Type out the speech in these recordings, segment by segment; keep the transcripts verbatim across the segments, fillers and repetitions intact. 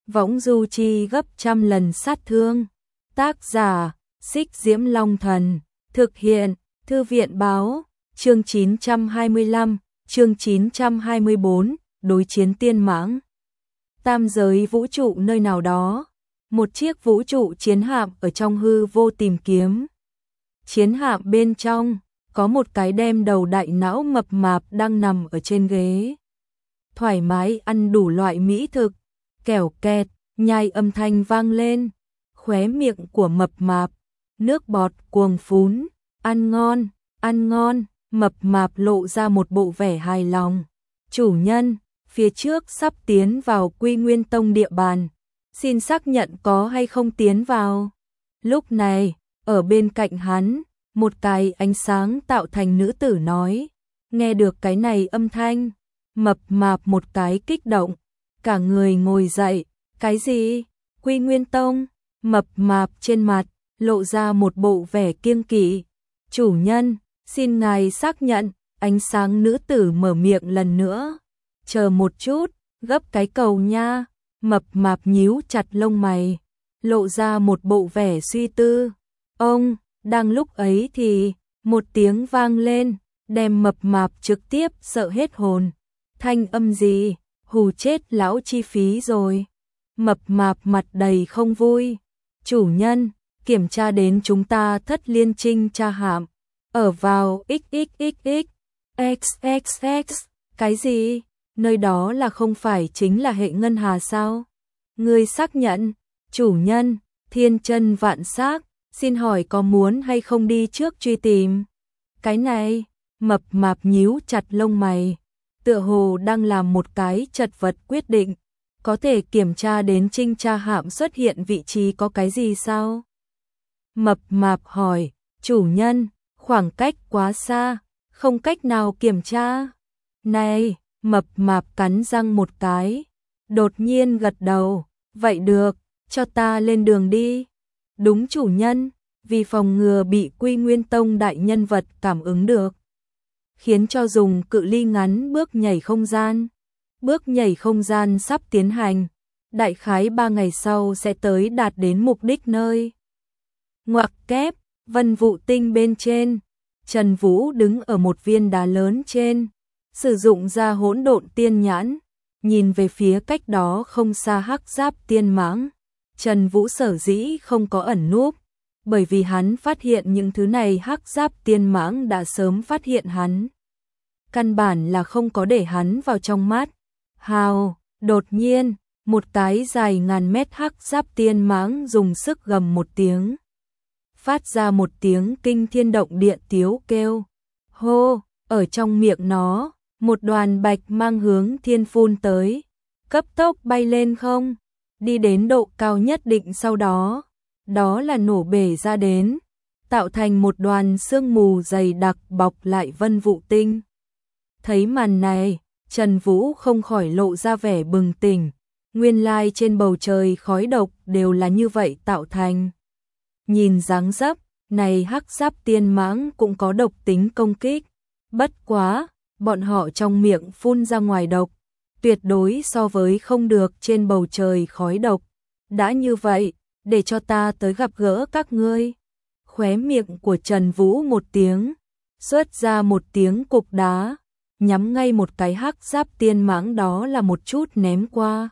võng du chi gấp trăm lần sát thương. Tác giả, Xích Diễm Long Thần, thực hiện, Thư viện báo, chương chín trăm hai mươi lăm, chương chín trăm hai mươi bốn, đối chiến tiên mãng. Tam giới vũ trụ nơi nào đó, một chiếc vũ trụ chiến hạm ở trong hư vô tìm kiếm. Chiến hạm bên trong, có một cái đem đầu đại não mập mạp đang nằm ở trên ghế. Thoải mái ăn đủ loại mỹ thực, kẻo kẹt, nhai âm thanh vang lên, khóe miệng của mập mạp, nước bọt cuồng phún, ăn ngon, ăn ngon, mập mạp lộ ra một bộ vẻ hài lòng. Chủ nhân, phía trước sắp tiến vào Quy Nguyên Tông địa bàn, xin xác nhận có hay không tiến vào. Lúc này, ở bên cạnh hắn, một cái ánh sáng tạo thành nữ tử nói, nghe được cái này âm thanh, mập mạp một cái kích động, cả người ngồi dậy, cái gì? Quy Nguyên Tông? Mập mạp trên mặt, lộ ra một bộ vẻ kiêng kỵ. Chủ nhân, xin ngài xác nhận, ánh sáng nữ tử mở miệng lần nữa. Chờ một chút, gấp cái cầu nha. Mập mạp nhíu chặt lông mày, lộ ra một bộ vẻ suy tư. Ông, đang lúc ấy thì, một tiếng vang lên, đem mập mạp trực tiếp sợ hết hồn. Thanh âm gì? Hù chết lão chi phí rồi. Mập mạp mặt đầy không vui. Chủ nhân, kiểm tra đến chúng ta Thất Liên Trinh tra hạm. Ở vào xxxx, xxx, cái gì? Nơi đó là không phải chính là hệ ngân hà sao? Ngươi xác nhận, chủ nhân, thiên chân vạn xác, xin hỏi có muốn hay không đi trước truy tìm? Cái này, mập mạp nhíu chặt lông mày, tựa hồ đang làm một cái chật vật quyết định, có thể kiểm tra đến trinh tra hạm xuất hiện vị trí có cái gì sao? Mập mạp hỏi, chủ nhân, khoảng cách quá xa, không cách nào kiểm tra. Này, mập mạp cắn răng một cái, đột nhiên gật đầu, vậy được, cho ta lên đường đi. Đúng chủ nhân, vì phòng ngừa bị Quy Nguyên Tông đại nhân vật cảm ứng được, khiến cho dùng cự ly ngắn bước nhảy không gian. Bước nhảy không gian sắp tiến hành, đại khái ba ngày sau sẽ tới đạt đến mục đích nơi. Ngoặc kép, Vân Vụ Tinh bên trên, Trần Vũ đứng ở một viên đá lớn trên, sử dụng ra hỗn độn tiên nhãn, nhìn về phía cách đó không xa hắc giáp tiên mãng. Trần Vũ sở dĩ không có ẩn núp, bởi vì hắn phát hiện những thứ này hắc giáp tiên mãng đã sớm phát hiện hắn. Căn bản là không có để hắn vào trong mắt. Hào, đột nhiên, một cái dài ngàn mét hắc giáp tiên mãng dùng sức gầm một tiếng. Phát ra một tiếng kinh thiên động địa tiếu kêu. Hô, ở trong miệng nó, một đoàn bạch mang hướng thiên phun tới. Cấp tốc bay lên không, đi đến độ cao nhất định sau đó. Đó là nổ bể ra đến, tạo thành một đoàn sương mù dày đặc bọc lại Vân Vụ Tinh. Thấy màn này, Trần Vũ không khỏi lộ ra vẻ bừng tỉnh, nguyên lai trên bầu trời khói độc đều là như vậy tạo thành. Nhìn dáng dấp, này hắc giáp tiên mãng cũng có độc tính công kích, bất quá, bọn họ trong miệng phun ra ngoài độc, tuyệt đối so với không được trên bầu trời khói độc. Đã như vậy, để cho ta tới gặp gỡ các ngươi. Khóe miệng của Trần Vũ một tiếng, xuất ra một tiếng cục đá, nhắm ngay một cái hắc giáp tiên mãng đó là một chút ném qua.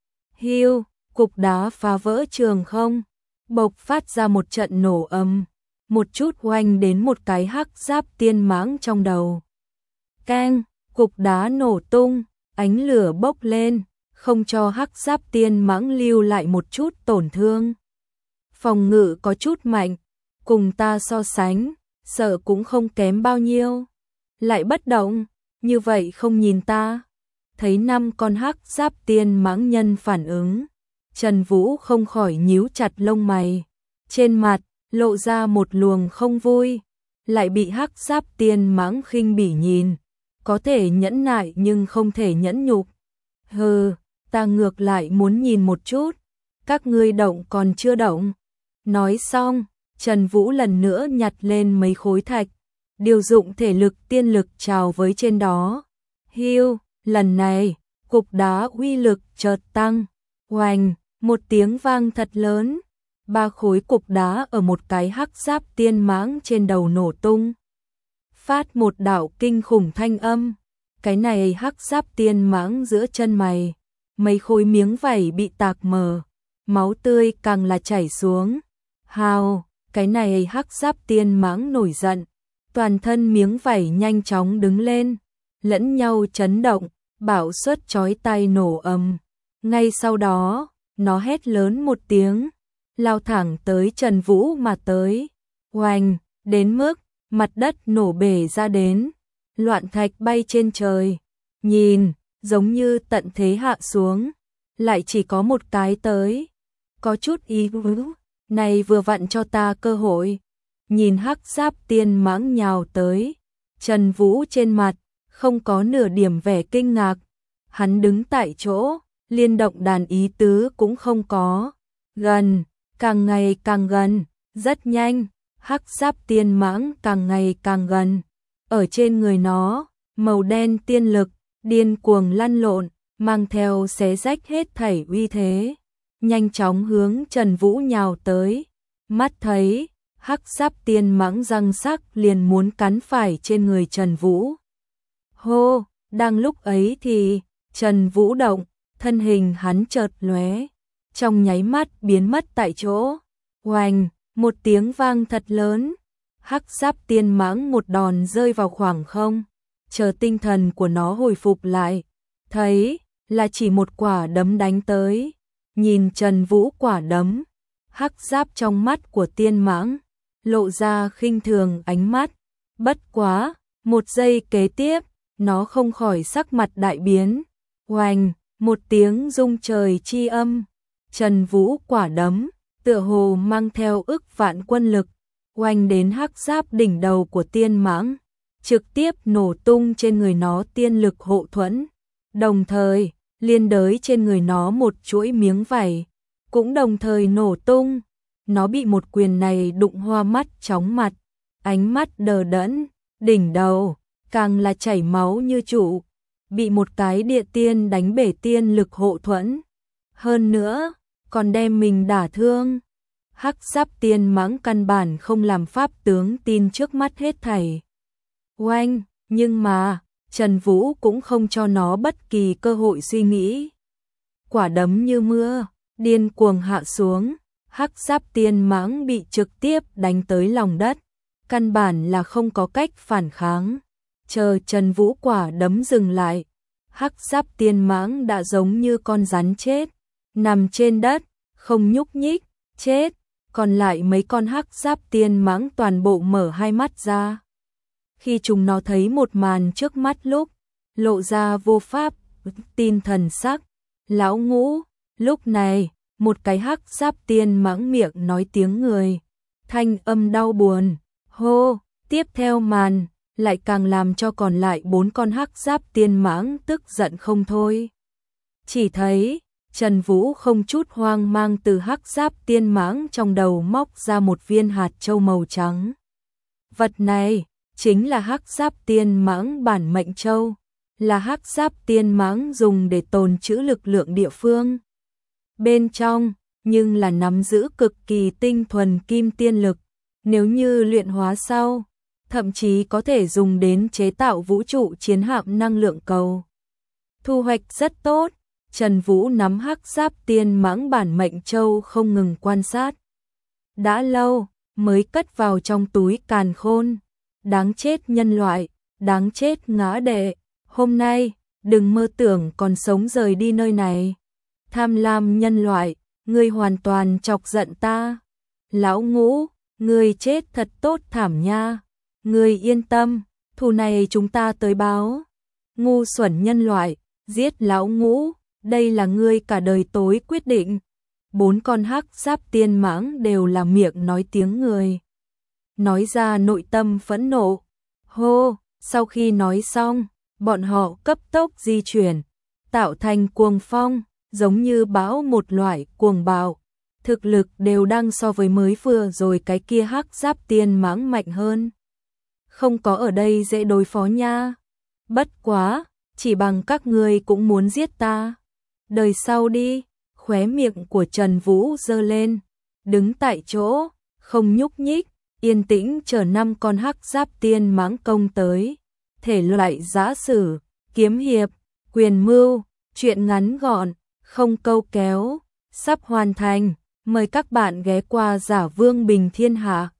Hiu, cục đá phá vỡ trường không, bộc phát ra một trận nổ ầm, một chút oanh đến một cái hắc giáp tiên mãng trong đầu. Keng, cục đá nổ tung, ánh lửa bốc lên, không cho hắc giáp tiên mãng lưu lại một chút tổn thương. Phòng ngự có chút mạnh, cùng ta so sánh, sợ cũng không kém bao nhiêu. Lại bất động, như vậy không nhìn ta. Thấy năm con hắc giáp tiên mãng nhân phản ứng, Trần Vũ không khỏi nhíu chặt lông mày. Trên mặt, lộ ra một luồng không vui, lại bị hắc giáp tiên mãng khinh bỉ nhìn. Có thể nhẫn nại nhưng không thể nhẫn nhục. Hừ, ta ngược lại muốn nhìn một chút, các ngươi động còn chưa động. Nói xong, Trần Vũ lần nữa nhặt lên mấy khối thạch, điều dụng thể lực tiên lực trào với trên đó. Hiu, lần này, cục đá uy lực chợt tăng, oanh, một tiếng vang thật lớn, ba khối cục đá ở một cái hắc giáp tiên mãng trên đầu nổ tung. Phát một đạo kinh khủng thanh âm, cái này hắc giáp tiên mãng giữa chân mày, mấy khối miếng vảy bị tạc mở, máu tươi càng là chảy xuống. Hào, cái này hắc giáp tiên mãng nổi giận, toàn thân miếng vảy nhanh chóng đứng lên, lẫn nhau chấn động, bão suất chói tai nổ ầm. Ngay sau đó, nó hét lớn một tiếng, lao thẳng tới Trần Vũ mà tới. Oanh, đến mức mặt đất nổ bể ra đến, loạn thạch bay trên trời. Nhìn, giống như tận thế hạ xuống, lại chỉ có một cái tới. Có chút ý vứ, này vừa vặn cho ta cơ hội. Nhìn hắc giáp tiên mãng nhào tới, Trần Vũ trên mặt không có nửa điểm vẻ kinh ngạc. Hắn đứng tại chỗ, liên động đàn ý tứ cũng không có. Gần, càng ngày càng gần, rất nhanh, hắc giáp tiên mãng càng ngày càng gần. Ở trên người nó, màu đen tiên lực, điên cuồng lăn lộn, mang theo xé rách hết thảy uy thế. Nhanh chóng hướng Trần Vũ nhào tới. Mắt thấy, hắc giáp tiên mãng răng sắc liền muốn cắn phải trên người Trần Vũ. Hô, đang lúc ấy thì, Trần Vũ động, thân hình hắn chợt lóe, trong nháy mắt biến mất tại chỗ. Oanh, một tiếng vang thật lớn, hắc giáp tiên mãng một đòn rơi vào khoảng không, chờ tinh thần của nó hồi phục lại, thấy là chỉ một quả đấm đánh tới. Nhìn Trần Vũ quả đấm, hắc giáp trong mắt của tiên mãng lộ ra khinh thường ánh mắt. Bất quá, một giây kế tiếp, nó không khỏi sắc mặt đại biến. Oanh, một tiếng rung trời chi âm, Trần Vũ quả đấm, tựa hồ mang theo ức vạn quân lực, oanh đến hắc giáp đỉnh đầu của tiên mãng, trực tiếp nổ tung trên người nó tiên lực hộ thuẫn. Đồng thời, liên đới trên người nó một chuỗi miếng vảy, cũng đồng thời nổ tung. Nó bị một quyền này đụng hoa mắt chóng mặt, ánh mắt đờ đẫn, đỉnh đầu càng là chảy máu như trụ, bị một cái địa tiên đánh bể tiên lực hộ thuẫn. Hơn nữa, còn đem mình đả thương. Hắc giáp tiên mãng căn bản không làm pháp tướng tin trước mắt hết thảy. Oanh, nhưng mà, Trần Vũ cũng không cho nó bất kỳ cơ hội suy nghĩ. Quả đấm như mưa, điên cuồng hạ xuống, hắc giáp tiên mãng bị trực tiếp đánh tới lòng đất, căn bản là không có cách phản kháng. Chờ Trần Vũ quả đấm dừng lại, hắc giáp tiên mãng đã giống như con rắn chết, nằm trên đất, không nhúc nhích, chết. Còn lại mấy con hắc giáp tiên mãng toàn bộ mở hai mắt ra. Khi chúng nó thấy một màn trước mắt lúc, lộ ra vô pháp tin thần sắc. Lão Ngũ, lúc này, một cái hắc giáp tiên mãng miệng nói tiếng người, thanh âm đau buồn. Hô, tiếp theo màn lại càng làm cho còn lại bốn con hắc giáp tiên mãng tức giận không thôi. Chỉ thấy Trần Vũ không chút hoang mang từ hắc giáp tiên mãng trong đầu móc ra một viên hạt châu màu trắng. Vật này chính là hắc giáp tiên mãng bản mệnh châu, là hắc giáp tiên mãng dùng để tồn trữ lực lượng địa phương. Bên trong, nhưng là nắm giữ cực kỳ tinh thuần kim tiên lực, nếu như luyện hóa sau, thậm chí có thể dùng đến chế tạo vũ trụ chiến hạm năng lượng cầu. Thu hoạch rất tốt. Trần Vũ nắm hắc giáp tiên mãng bản mệnh châu không ngừng quan sát. Đã lâu mới cất vào trong túi càn khôn. Đáng chết nhân loại, đáng chết ngã đệ, hôm nay đừng mơ tưởng còn sống rời đi nơi này. Tham lam nhân loại, ngươi hoàn toàn chọc giận ta. Lão Ngũ, ngươi chết thật tốt thảm nha. Ngươi yên tâm, thù này chúng ta tới báo. Ngu xuẩn nhân loại, giết Lão Ngũ. Đây là ngươi cả đời tối quyết định. Bốn con hắc giáp tiên mãng đều là miệng nói tiếng người, nói ra nội tâm phẫn nộ. Hô, sau khi nói xong, bọn họ cấp tốc di chuyển, tạo thành cuồng phong, giống như bão một loại cuồng bạo. Thực lực đều đang so với mới vừa rồi cái kia hắc giáp tiên mãng mạnh hơn. Không có ở đây dễ đối phó nha. Bất quá, chỉ bằng các ngươi cũng muốn giết ta. Đời sau đi, Khóe miệng của Trần Vũ giơ lên, đứng tại chỗ, không nhúc nhích, yên tĩnh chờ năm con hắc giáp tiên mãng công tới. Thể loại giã sử, kiếm hiệp, quyền mưu, truyện ngắn gọn, không câu kéo, sắp hoàn thành. Mời các bạn ghé qua Giả Vương Bình Thiên Hạ.